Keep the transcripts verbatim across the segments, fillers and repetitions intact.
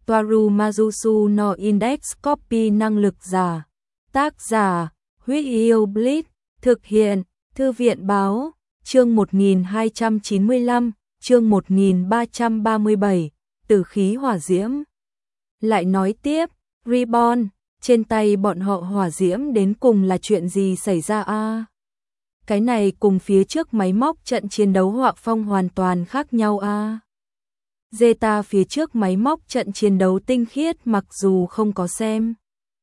Toaru Majusu no Index Copy năng lực giả. Tác giả, Huyết Yêu Blitz, thực hiện, Thư viện Báo, chương một nghìn hai trăm chín mươi lăm, chương một nghìn ba trăm ba mươi bảy, Tử khí hỏa diễm. Lại nói tiếp, Reborn, trên tay bọn họ hỏa diễm đến cùng là chuyện gì xảy ra a? À? Cái này cùng phía trước máy móc trận chiến đấu họa phong hoàn toàn khác nhau a. À? Zeta phía trước máy móc trận chiến đấu tinh khiết mặc dù không có xem.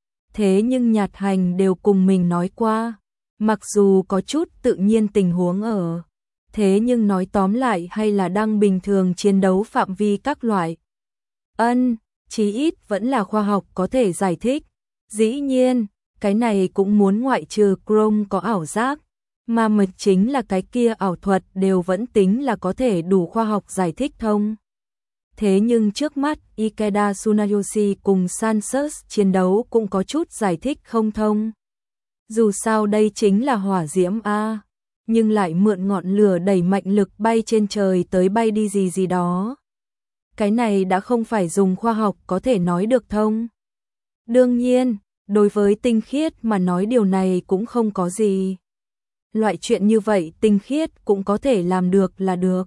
Thế nhưng Nhạt Hành đều cùng mình nói qua, mặc dù có chút tự nhiên tình huống ở. Thế nhưng nói tóm lại hay là đang bình thường chiến đấu phạm vi các loại. Ân, chí ít vẫn là khoa học có thể giải thích. Dĩ nhiên, cái này cũng muốn ngoại trừ Chrome có ảo giác, mà mật chính là cái kia ảo thuật đều vẫn tính là có thể đủ khoa học giải thích thông. Thế nhưng trước mắt Ikeda Tsunayoshi cùng Sansus chiến đấu cũng có chút giải thích không thông. Dù sao đây chính là hỏa diễm a, nhưng lại mượn ngọn lửa đẩy mạnh lực bay trên trời tới bay đi gì gì đó. Cái này đã không phải dùng khoa học có thể nói được thông. Đương nhiên, đối với tinh khiết mà nói điều này cũng không có gì. Loại chuyện như vậy tinh khiết cũng có thể làm được là được.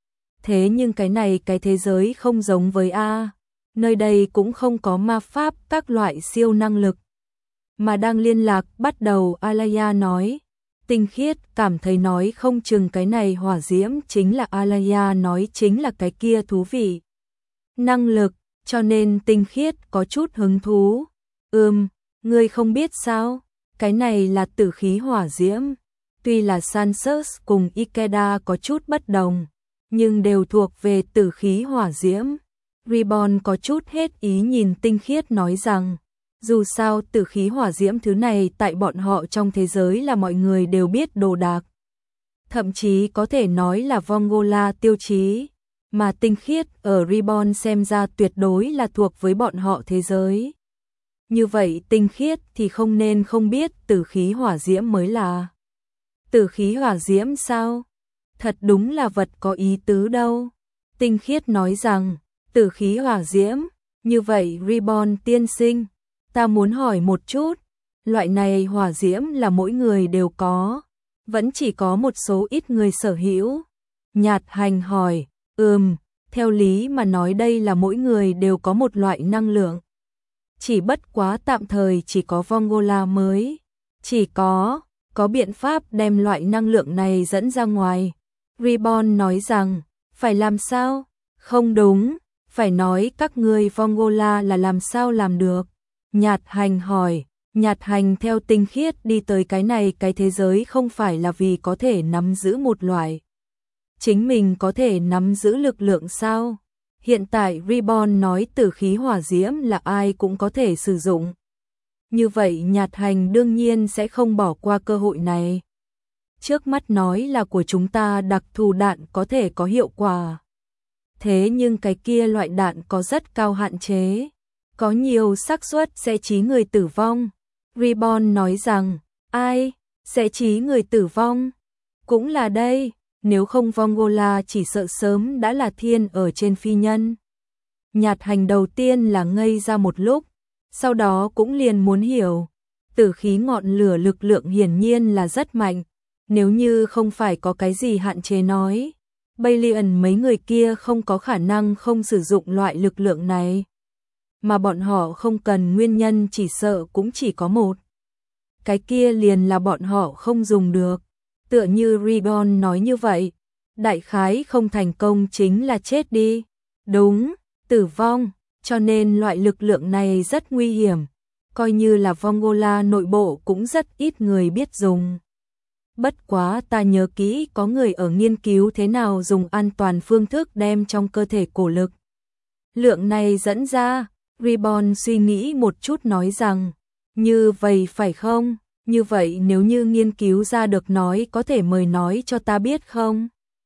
Thế nhưng cái này cái thế giới không giống với A, nơi đây cũng không có ma pháp các loại siêu năng lực. Mà đang liên lạc bắt đầu Alaya nói, tinh khiết cảm thấy nói không chừng cái này hỏa diễm chính là Alaya nói chính là cái kia thú vị. Năng lực, cho nên tinh khiết có chút hứng thú. Ừm, ngươi không biết sao, cái này là tử khí hỏa diễm. Tuy là Sansus cùng Ikeda có chút bất đồng, nhưng đều thuộc về tử khí hỏa diễm. Reborn có chút hết ý nhìn tinh khiết nói rằng, dù sao tử khí hỏa diễm thứ này tại bọn họ trong thế giới là mọi người đều biết đồ đạc. Thậm chí có thể nói là Vongola tiêu chí, mà tinh khiết ở Reborn xem ra tuyệt đối là thuộc với bọn họ thế giới. Như vậy tinh khiết thì không nên không biết tử khí hỏa diễm mới là. Tử khí hỏa diễm sao? Thật đúng là vật có ý tứ đâu. Tinh khiết nói rằng, tử khí hỏa diễm, như vậy Reborn tiên sinh, ta muốn hỏi một chút, loại này hỏa diễm là mỗi người đều có, vẫn chỉ có một số ít người sở hữu. Nhạt Hành hỏi, ừm, theo lý mà nói đây là mỗi người đều có một loại năng lượng. Chỉ bất quá tạm thời chỉ có Vongola mới, chỉ có, có biện pháp đem loại năng lượng này dẫn ra ngoài. Reborn nói rằng, phải làm sao? Không đúng, phải nói các ngươi Vongola là làm sao làm được. Nhạt Hành hỏi, Nhạt Hành theo tinh khiết đi tới cái này cái thế giới không phải là vì có thể nắm giữ một loại. Chính mình có thể nắm giữ lực lượng sao? Hiện tại Reborn nói tử khí hỏa diễm là ai cũng có thể sử dụng. Như vậy Nhạt Hành đương nhiên sẽ không bỏ qua cơ hội này. Trước mắt nói là của chúng ta đặc thù đạn có thể có hiệu quả. Thế nhưng cái kia loại đạn có rất cao hạn chế, có nhiều xác suất sẽ chí người tử vong. Reborn nói rằng, ai sẽ chí người tử vong? Cũng là đây, nếu không Vongola chỉ sợ sớm đã là thiên ở trên phi nhân. Nhạt Hành đầu tiên là ngây ra một lúc, sau đó cũng liền muốn hiểu, tử khí ngọn lửa lực lượng hiển nhiên là rất mạnh. Nếu như không phải có cái gì hạn chế nói, Balian mấy người kia không có khả năng không sử dụng loại lực lượng này. Mà bọn họ không cần nguyên nhân chỉ sợ cũng chỉ có một. Cái kia liền là bọn họ không dùng được. Tựa như Reborn nói như vậy, đại khái không thành công chính là chết đi. Đúng, tử vong, cho nên loại lực lượng này rất nguy hiểm. Coi như là Vongola nội bộ cũng rất ít người biết dùng. Bất quá ta nhớ kỹ có người ở nghiên cứu thế nào dùng an toàn phương thức đem trong cơ thể cổ lực lượng này dẫn ra. Reborn suy nghĩ một chút nói rằng, như vậy phải không? Như vậy nếu như nghiên cứu ra được nói có thể mời nói cho ta biết không?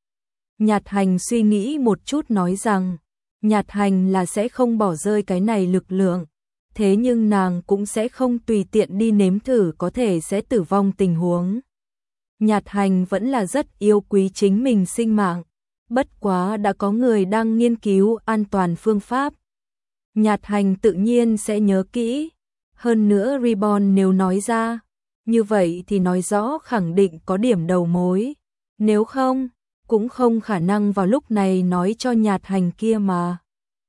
Nhạt Hành suy nghĩ một chút nói rằng, Nhạt Hành là sẽ không bỏ rơi cái này lực lượng, thế nhưng nàng cũng sẽ không tùy tiện đi nếm thử có thể sẽ tử vong tình huống. Nhạt Hành vẫn là rất yêu quý chính mình sinh mạng, bất quá đã có người đang nghiên cứu an toàn phương pháp. Nhạt Hành tự nhiên sẽ nhớ kỹ. Hơn nữa Reborn nếu nói ra, như vậy thì nói rõ khẳng định có điểm đầu mối. Nếu không, cũng không khả năng vào lúc này nói cho Nhạt Hành kia mà.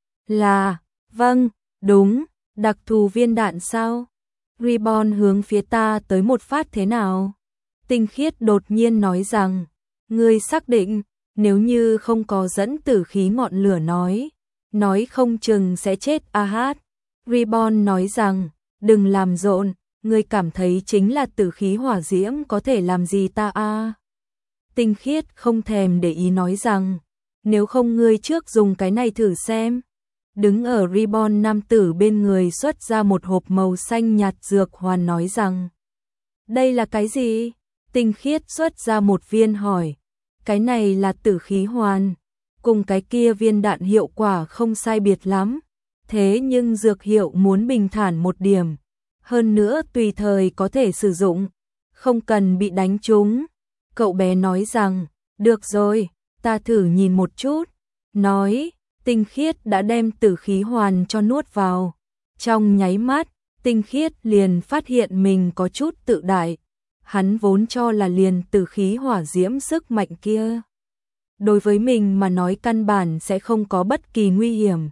Là, vâng, đúng, đặc thù viên đạn sao? Reborn hướng phía ta tới một phát thế nào? Tinh Khiết đột nhiên nói rằng, ngươi xác định, nếu như không có dẫn tử khí ngọn lửa nói, nói không chừng sẽ chết a hát. Reborn nói rằng, đừng làm rộn, ngươi cảm thấy chính là tử khí hỏa diễm có thể làm gì ta a? Tinh Khiết không thèm để ý nói rằng, nếu không ngươi trước dùng cái này thử xem. Đứng ở Reborn nam tử bên người xuất ra một hộp màu xanh nhạt dược hoàn nói rằng, đây là cái gì? Tinh Khiết xuất ra một viên hỏi, cái này là tử khí hoàn, cùng cái kia viên đạn hiệu quả không sai biệt lắm, thế nhưng dược hiệu muốn bình thản một điểm, hơn nữa tùy thời có thể sử dụng, không cần bị đánh trúng. Cậu bé nói rằng, được rồi, ta thử nhìn một chút, nói, Tinh Khiết đã đem tử khí hoàn cho nuốt vào. Trong nháy mắt, Tinh Khiết liền phát hiện mình có chút tự đại, hắn vốn cho là liền tử khí hỏa diễm sức mạnh kia. Đối với mình mà nói căn bản sẽ không có bất kỳ nguy hiểm.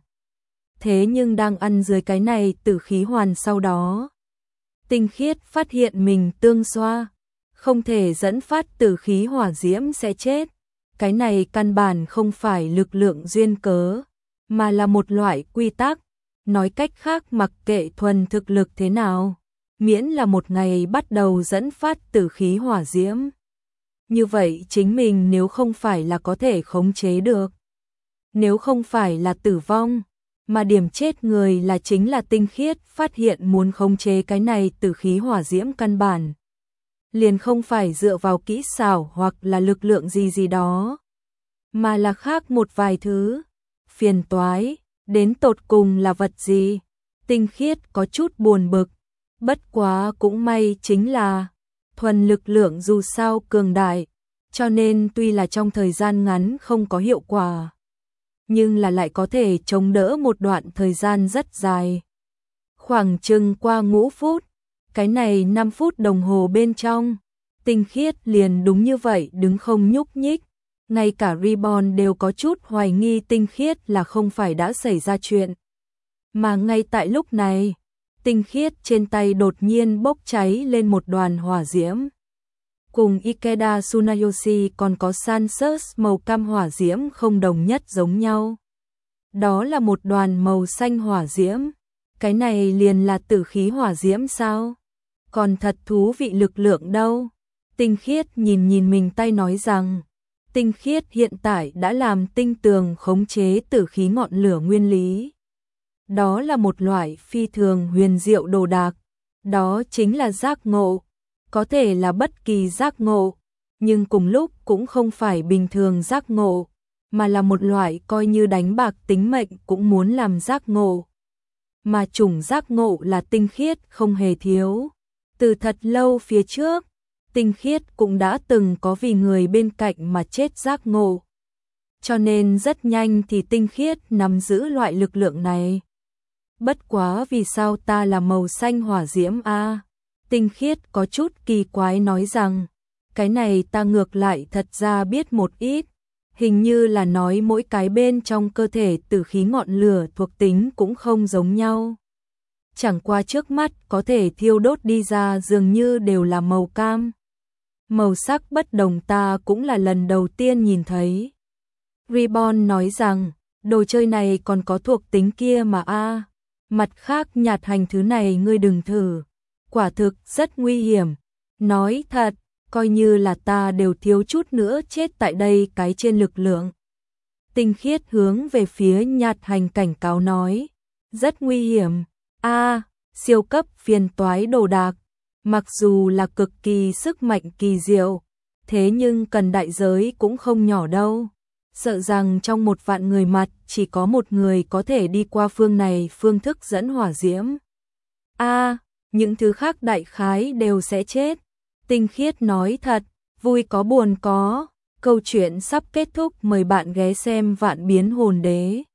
Thế nhưng đang ăn dưới cái này tử khí hoàn sau đó, Tinh Khiết phát hiện mình tương xoa, không thể dẫn phát tử khí hỏa diễm sẽ chết. Cái này căn bản không phải lực lượng duyên cớ, mà là một loại quy tắc. Nói cách khác mặc kệ thuần thực lực thế nào, miễn là một ngày bắt đầu dẫn phát tử khí hỏa diễm. Như vậy chính mình nếu không phải là có thể khống chế được, nếu không phải là tử vong, mà điểm chết người là chính là Tinh Khiết phát hiện muốn khống chế cái này tử khí hỏa diễm căn bản. Liền không phải dựa vào kỹ xảo hoặc là lực lượng gì gì đó, mà là khác một vài thứ. Phiền toái, đến tột cùng là vật gì? Tinh Khiết có chút buồn bực, bất quá cũng may chính là thuần lực lượng dù sao cường đại, cho nên tuy là trong thời gian ngắn không có hiệu quả, nhưng là lại có thể chống đỡ một đoạn thời gian rất dài. Khoảng chừng qua ngũ phút, cái này năm phút đồng hồ bên trong, Tinh Khiết liền đúng như vậy đứng không nhúc nhích. Ngay cả Reborn đều có chút hoài nghi Tinh Khiết là không phải đã xảy ra chuyện. Mà ngay tại lúc này, Tinh Khiết trên tay đột nhiên bốc cháy lên một đoàn hỏa diễm. Cùng Ikeda Tsunayoshi còn có Sansus màu cam hỏa diễm không đồng nhất giống nhau. Đó là một đoàn màu xanh hỏa diễm. Cái này liền là tử khí hỏa diễm sao? Còn thật thú vị lực lượng đâu? Tinh Khiết nhìn nhìn mình tay nói rằng, Tinh Khiết hiện tại đã làm tinh tường khống chế tử khí ngọn lửa nguyên lý. Đó là một loại phi thường huyền diệu đồ đạc, đó chính là giác ngộ, có thể là bất kỳ giác ngộ, nhưng cùng lúc cũng không phải bình thường giác ngộ, mà là một loại coi như đánh bạc tính mệnh cũng muốn làm giác ngộ. Mà chủng giác ngộ là Tinh Khiết không hề thiếu. Từ thật lâu phía trước, Tinh Khiết cũng đã từng có vì người bên cạnh mà chết giác ngộ. Cho nên rất nhanh thì Tinh Khiết nắm giữ loại lực lượng này. Bất quá vì sao ta là màu xanh hỏa diễm a? Tinh Khiết có chút kỳ quái nói rằng, cái này ta ngược lại thật ra biết một ít. Hình như là nói mỗi cái bên trong cơ thể tử khí ngọn lửa thuộc tính cũng không giống nhau. Chẳng qua trước mắt có thể thiêu đốt đi ra dường như đều là màu cam. Màu sắc bất đồng ta cũng là lần đầu tiên nhìn thấy. Reborn nói rằng, đồ chơi này còn có thuộc tính kia mà a. Mặt khác Nhạt Hành thứ này ngươi đừng thử. Quả thực rất nguy hiểm. Nói thật, coi như là ta đều thiếu chút nữa chết tại đây cái trên lực lượng. Tinh Khiết hướng về phía Nhạt Hành cảnh cáo nói, rất nguy hiểm. A, siêu cấp phiền toái đồ đạc. Mặc dù là cực kỳ sức mạnh kỳ diệu, thế nhưng cần đại giới cũng không nhỏ đâu. Sợ rằng trong một vạn người mặt chỉ có một người có thể đi qua phương này phương thức dẫn hỏa diễm. A, những thứ khác đại khái đều sẽ chết. Tinh Khiết nói thật, vui có buồn có. Câu chuyện sắp kết thúc, mời bạn ghé xem Vạn Biến Hồn Đế.